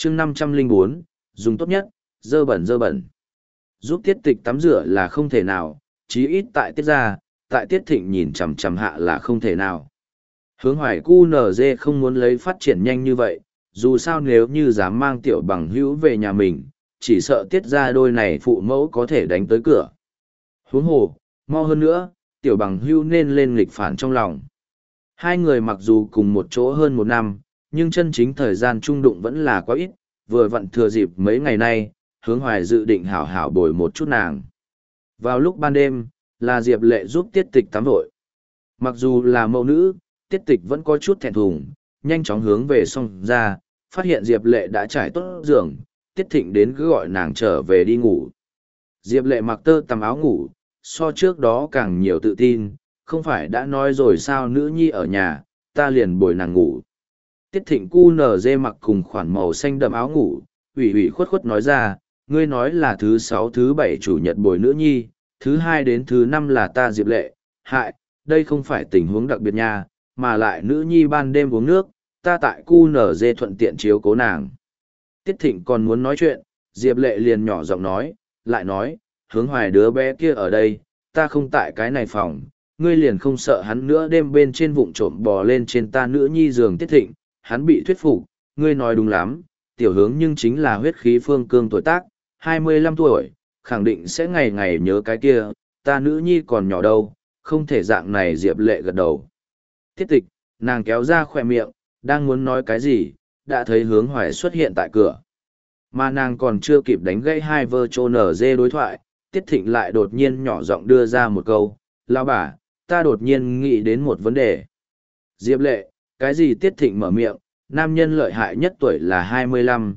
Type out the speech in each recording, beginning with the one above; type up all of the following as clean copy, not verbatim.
chương 504, dùng tốt nhất, dơ bẩn dơ bẩn. Giúp tiết tịch tắm rửa là không thể nào, chí ít tại tiết ra, tại tiết thịnh nhìn chằm chằm hạ là không thể nào. Hướng hoài QNZ không muốn lấy phát triển nhanh như vậy, dù sao nếu như dám mang tiểu bằng hữu về nhà mình, chỉ sợ tiết ra đôi này phụ mẫu có thể đánh tới cửa. Huống hồ, mau hơn nữa, tiểu bằng hữu nên lên nghịch phản trong lòng. Hai người mặc dù cùng một chỗ hơn một năm, nhưng chân chính thời gian chung đụng vẫn là quá ít, vừa vặn thừa dịp mấy ngày nay, hướng hoài dự định hảo hảo bồi một chút nàng. Vào lúc ban đêm, là Diệp Lệ giúp tiết tịch tắm vội. Mặc dù là mẫu nữ, tiết tịch vẫn có chút thẹn thùng, nhanh chóng hướng về xong ra, phát hiện Diệp Lệ đã trải tốt giường, tiết thịnh đến cứ gọi nàng trở về đi ngủ. Diệp Lệ mặc tơ tằm áo ngủ, so trước đó càng nhiều tự tin, không phải đã nói rồi sao nữ nhi ở nhà, ta liền bồi nàng ngủ. Tiết thịnh cu nở dê mặc cùng khoản màu xanh đậm áo ngủ, ủy khuất khuất nói ra, ngươi nói là thứ sáu thứ bảy chủ nhật bồi nữ nhi, thứ hai đến thứ năm là ta Diệp Lệ, hại, đây không phải tình huống đặc biệt nha, mà lại nữ nhi ban đêm uống nước, ta tại cu nở dê thuận tiện chiếu cố nàng. Tiết thịnh còn muốn nói chuyện, Diệp Lệ liền nhỏ giọng nói, lại nói, hướng hoài đứa bé kia ở đây, ta không tại cái này phòng, ngươi liền không sợ hắn nữa đêm bên trên vụng trộm bò lên trên ta nữ nhi giường. Tiết thịnh, hắn bị thuyết phục, ngươi nói đúng lắm, tiểu hướng nhưng chính là huyết khí phương cương tuổi tác, 25 tuổi, khẳng định sẽ ngày ngày nhớ cái kia, ta nữ nhi còn nhỏ đâu, không thể dạng này. Diệp Lệ gật đầu. Tiết tịch, nàng kéo ra khỏe miệng, đang muốn nói cái gì, đã thấy hướng hoài xuất hiện tại cửa. Mà nàng còn chưa kịp đánh gãy hai vơ trô nở dê đối thoại, Tiết Thịnh lại đột nhiên nhỏ giọng đưa ra một câu, lão bà, ta đột nhiên nghĩ đến một vấn đề. Diệp Lệ, cái gì? Tiết Thịnh mở miệng, nam nhân lợi hại nhất tuổi là 25,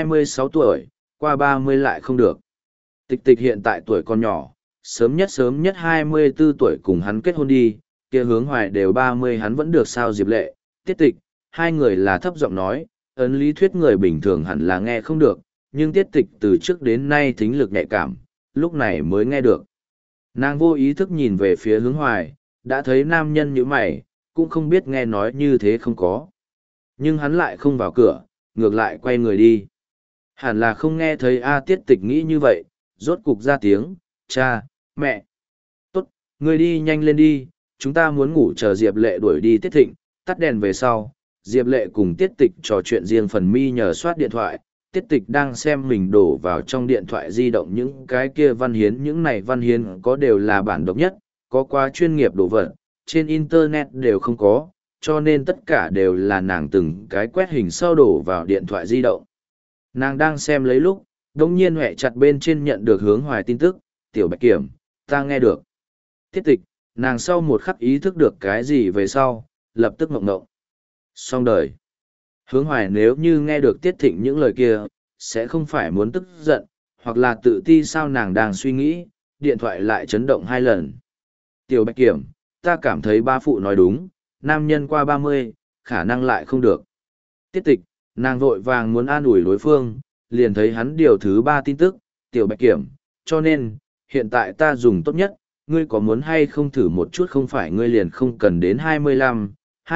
26 tuổi, qua 30 lại không được. Tịch tịch hiện tại tuổi còn nhỏ, sớm nhất 24 tuổi cùng hắn kết hôn đi, kia hướng hoài đều 30 hắn vẫn được sao? Diệp Lệ, Tiết Tịch, hai người là thấp giọng nói, ấn lý thuyết người bình thường hẳn là nghe không được, nhưng Tiết Tịch từ trước đến nay thính lực nhạy cảm, lúc này mới nghe được. Nàng vô ý thức nhìn về phía hướng hoài, đã thấy nam nhân như mày, cũng không biết nghe nói như thế không có. Nhưng hắn lại không vào cửa, ngược lại quay người đi. Hẳn là không nghe thấy A. Tiết Tịch nghĩ như vậy, rốt cục ra tiếng, cha, mẹ. Tốt, ngươi đi nhanh lên đi, chúng ta muốn ngủ. Chờ Diệp Lệ đuổi đi Tiết Thịnh, tắt đèn về sau, Diệp Lệ cùng Tiết Tịch trò chuyện riêng phần mi nhờ soát điện thoại. Tiết Tịch đang xem mình đổ vào trong điện thoại di động những cái kia văn hiến, những này văn hiến có đều là bản độc nhất, có quá chuyên nghiệp đồ vật, trên internet đều không có, cho nên tất cả đều là nàng từng cái quét hình sau đổ vào điện thoại di động. Nàng đang xem lấy lúc, đông nhiên huệ chặt bên trên nhận được hướng hoài tin tức, tiểu bạch kiểm, ta nghe được. Tiết Tịch, nàng sau một khắc ý thức được cái gì về sau, lập tức mộng mộng. Xong đời. Hướng hoài nếu như nghe được Tiết Thịnh những lời kia, sẽ không phải muốn tức giận, hoặc là tự ti sao? Nàng đang suy nghĩ, điện thoại lại chấn động 2 lần. Tiểu bạch kiểm, ta cảm thấy ba phụ nói đúng, nam nhân qua 30, khả năng lại không được. Tiết Tịch, nàng vội vàng muốn an ủi đối phương, liền thấy hắn điều thứ 3 tin tức, tiểu bạch kiểm, cho nên, hiện tại ta dùng tốt nhất, ngươi có muốn hay không thử một chút? Không phải ngươi liền không cần đến 25,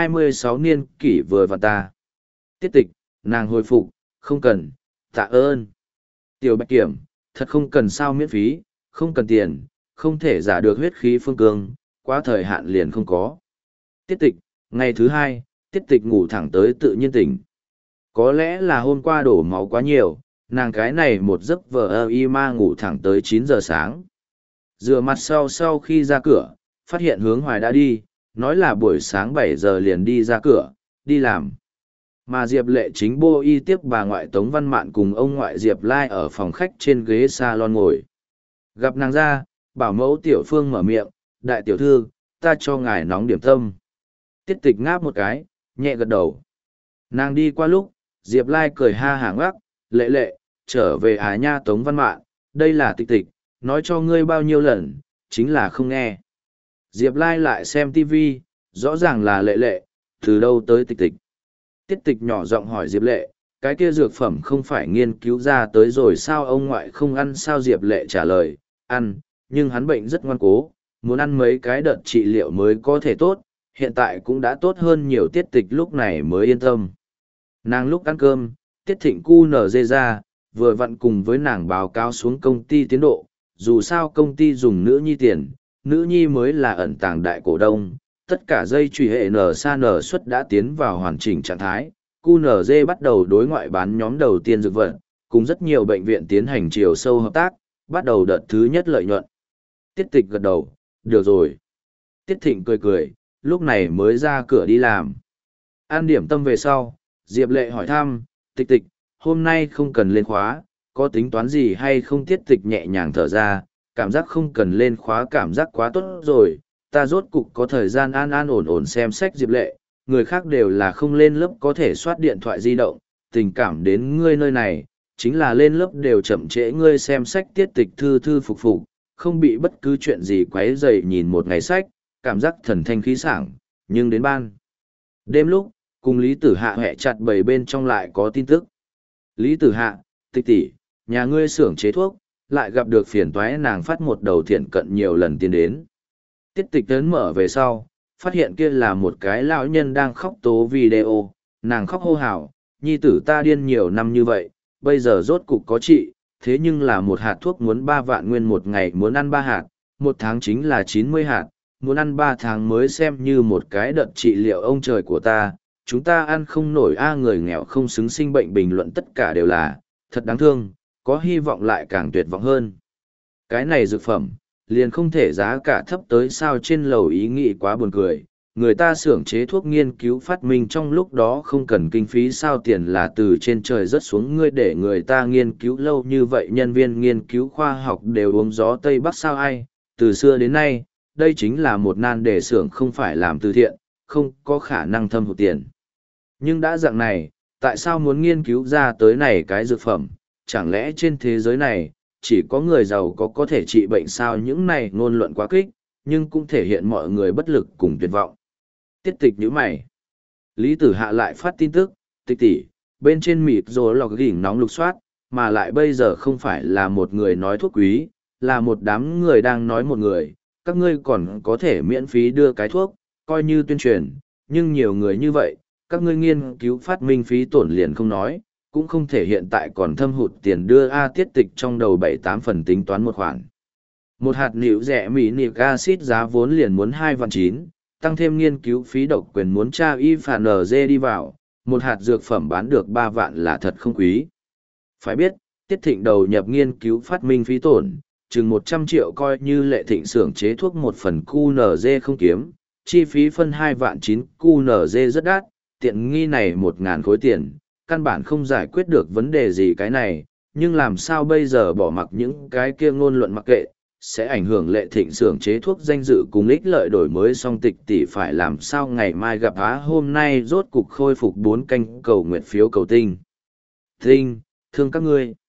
26 niên kỷ vừa và ta. Tiết Tịch, nàng hồi phục, không cần, tạ ơn. Tiểu bạch kiểm, thật không cần sao? Miễn phí, không cần tiền, không thể giả được huyết khí phương cương, quá thời hạn liền không có. Tiết Tịch, ngày thứ 2, Tiết Tịch ngủ thẳng tới tự nhiên tỉnh. Có lẽ là hôm qua đổ máu quá nhiều, nàng cái này một giấc vờ y ma ngủ thẳng tới 9 giờ sáng. Rửa mặt sau khi ra cửa, phát hiện hướng hoài đã đi, nói là buổi sáng 7 giờ liền đi ra cửa, đi làm. Mà Diệp Lệ chính bô y tiếp bà ngoại Tống Văn Mạn cùng ông ngoại Diệp Lai ở phòng khách trên ghế salon ngồi. Gặp nàng ra, bảo mẫu Tiểu Phương mở miệng, đại tiểu thư, ta cho ngài nóng điểm tâm. Tiết Tịch ngáp một cái, nhẹ gật đầu. Nàng đi qua lúc, Diệp Lai cười ha hả ngoác, Lệ Lệ, trở về à nha? Tống Văn Mạn, đây là Tịch Tịch, nói cho ngươi bao nhiêu lần, chính là không nghe. Diệp Lai lại xem TV, rõ ràng là Lệ Lệ, từ đâu tới Tịch Tịch. Tiết Tịch nhỏ giọng hỏi Diệp Lệ, cái kia dược phẩm không phải nghiên cứu ra tới rồi sao? Ông ngoại không ăn sao? Diệp Lệ trả lời, ăn, nhưng hắn bệnh rất ngoan cố, muốn ăn mấy cái đợt trị liệu mới có thể tốt, hiện tại cũng đã tốt hơn nhiều. Tiết Tịch lúc này mới yên tâm. Nàng lúc ăn cơm, Tiết Thịnh cu nở dê ra, vừa vặn cùng với nàng báo cáo xuống công ty tiến độ, dù sao công ty dùng nữ nhi tiền, nữ nhi mới là ẩn tàng đại cổ đông, tất cả dây chuyền hệ nở sa nở suất đã tiến vào hoàn chỉnh trạng thái, cu nở dê bắt đầu đối ngoại bán nhóm đầu tiên dược vật, cùng rất nhiều bệnh viện tiến hành chiều sâu hợp tác, bắt đầu đợt thứ nhất lợi nhuận. Tiết Tịch gật đầu, được rồi. Tiết Thịnh cười cười, lúc này mới ra cửa đi làm. An điểm tâm về sau, Diệp Lệ hỏi thăm, Tịch Tịch, hôm nay không cần lên khóa, có tính toán gì hay không? Tiết Tịch nhẹ nhàng thở ra, cảm giác không cần lên khóa cảm giác quá tốt rồi, ta rốt cục có thời gian an an ổn ổn xem sách. Diệp Lệ, người khác đều là không lên lớp có thể soát điện thoại di động, tình cảm đến ngươi nơi này, chính là lên lớp đều chậm trễ, ngươi xem sách. Tiết Tịch thư thư phục phục, không bị bất cứ chuyện gì quấy rầy, nhìn một ngày sách, cảm giác thần thanh khí sảng, nhưng đến ban đêm lúc, cùng Lý Tử Hạ hẹ chặt bầy bên trong lại có tin tức. Lý Tử Hạ, Tịch tỷ, nhà ngươi xưởng chế thuốc, lại gặp được phiền toái, nàng phát một đầu thiện cận nhiều lần tiến đến. Tiết Tịch ấn mở về sau, phát hiện kia là một cái lão nhân đang khóc tố video, nàng khóc hô hào, nhi tử ta điên nhiều năm như vậy, bây giờ rốt cục có trị, thế nhưng là một hạt thuốc muốn 3 vạn nguyên, một ngày muốn ăn 3 hạt, một tháng chính là 90 hạt, muốn ăn 3 tháng mới xem như một cái đợt trị liệu. Ông trời của ta, chúng ta ăn không nổi a, người nghèo không xứng sinh bệnh. Bình luận tất cả đều là, thật đáng thương, có hy vọng lại càng tuyệt vọng hơn. Cái này dược phẩm, liền không thể giá cả thấp tới sao? Trên lầu ý nghĩ quá buồn cười, người ta xưởng chế thuốc nghiên cứu phát minh trong lúc đó không cần kinh phí sao? Tiền là từ trên trời rớt xuống, ngươi để người ta nghiên cứu lâu như vậy, nhân viên nghiên cứu khoa học đều uống gió Tây Bắc sao? Ai, từ xưa đến nay, đây chính là một nan đề, xưởng không phải làm từ thiện, không có khả năng thâm hụt tiền. Nhưng đã dạng này, tại sao muốn nghiên cứu ra tới này cái dược phẩm? Chẳng lẽ trên thế giới này, chỉ có người giàu có thể trị bệnh sao? Những này ngôn luận quá kích, nhưng cũng thể hiện mọi người bất lực cùng tuyệt vọng. Tiết Tịch nhíu mày. Lý Tử Hạ lại phát tin tức, Tịch tỷ, bên trên mịt rồi lọc gỉnh nóng lục soát, mà lại bây giờ không phải là một người nói thuốc quý, là một đám người đang nói một người, các ngươi còn có thể miễn phí đưa cái thuốc, coi như tuyên truyền, nhưng nhiều người như vậy, các ngươi nghiên cứu phát minh phí tổn liền không nói, cũng không thể hiện tại còn thâm hụt tiền đưa a. Tiết Tịch trong đầu 7-8 phần tính toán một khoản. Một hạt nịu rẻ mỹ nic acid giá vốn liền muốn 2 vạn 9, tăng thêm nghiên cứu phí độc quyền muốn tra y phản NG đi vào, một hạt dược phẩm bán được 3 vạn là thật không quý. Phải biết, Tiết Thịnh đầu nhập nghiên cứu phát minh phí tổn, chừng 100 triệu, coi như Lệ Thịnh xưởng chế thuốc một phần QNZ không kiếm, chi phí phân 2 vạn 9, QNZ rất đắt, tiện nghi này 1.000 khối tiền, căn bản không giải quyết được vấn đề gì cái này, nhưng làm sao bây giờ? Bỏ mặc những cái kia ngôn luận mặc kệ, sẽ ảnh hưởng Lệ Thịnh xưởng chế thuốc danh dự cùng ích lợi. đổi mới xong Tịch tỷ phải làm sao ngày mai gặp á? Hôm nay rốt cục khôi phục 4 canh cầu nguyện phiếu cầu tinh. Thương các ngươi.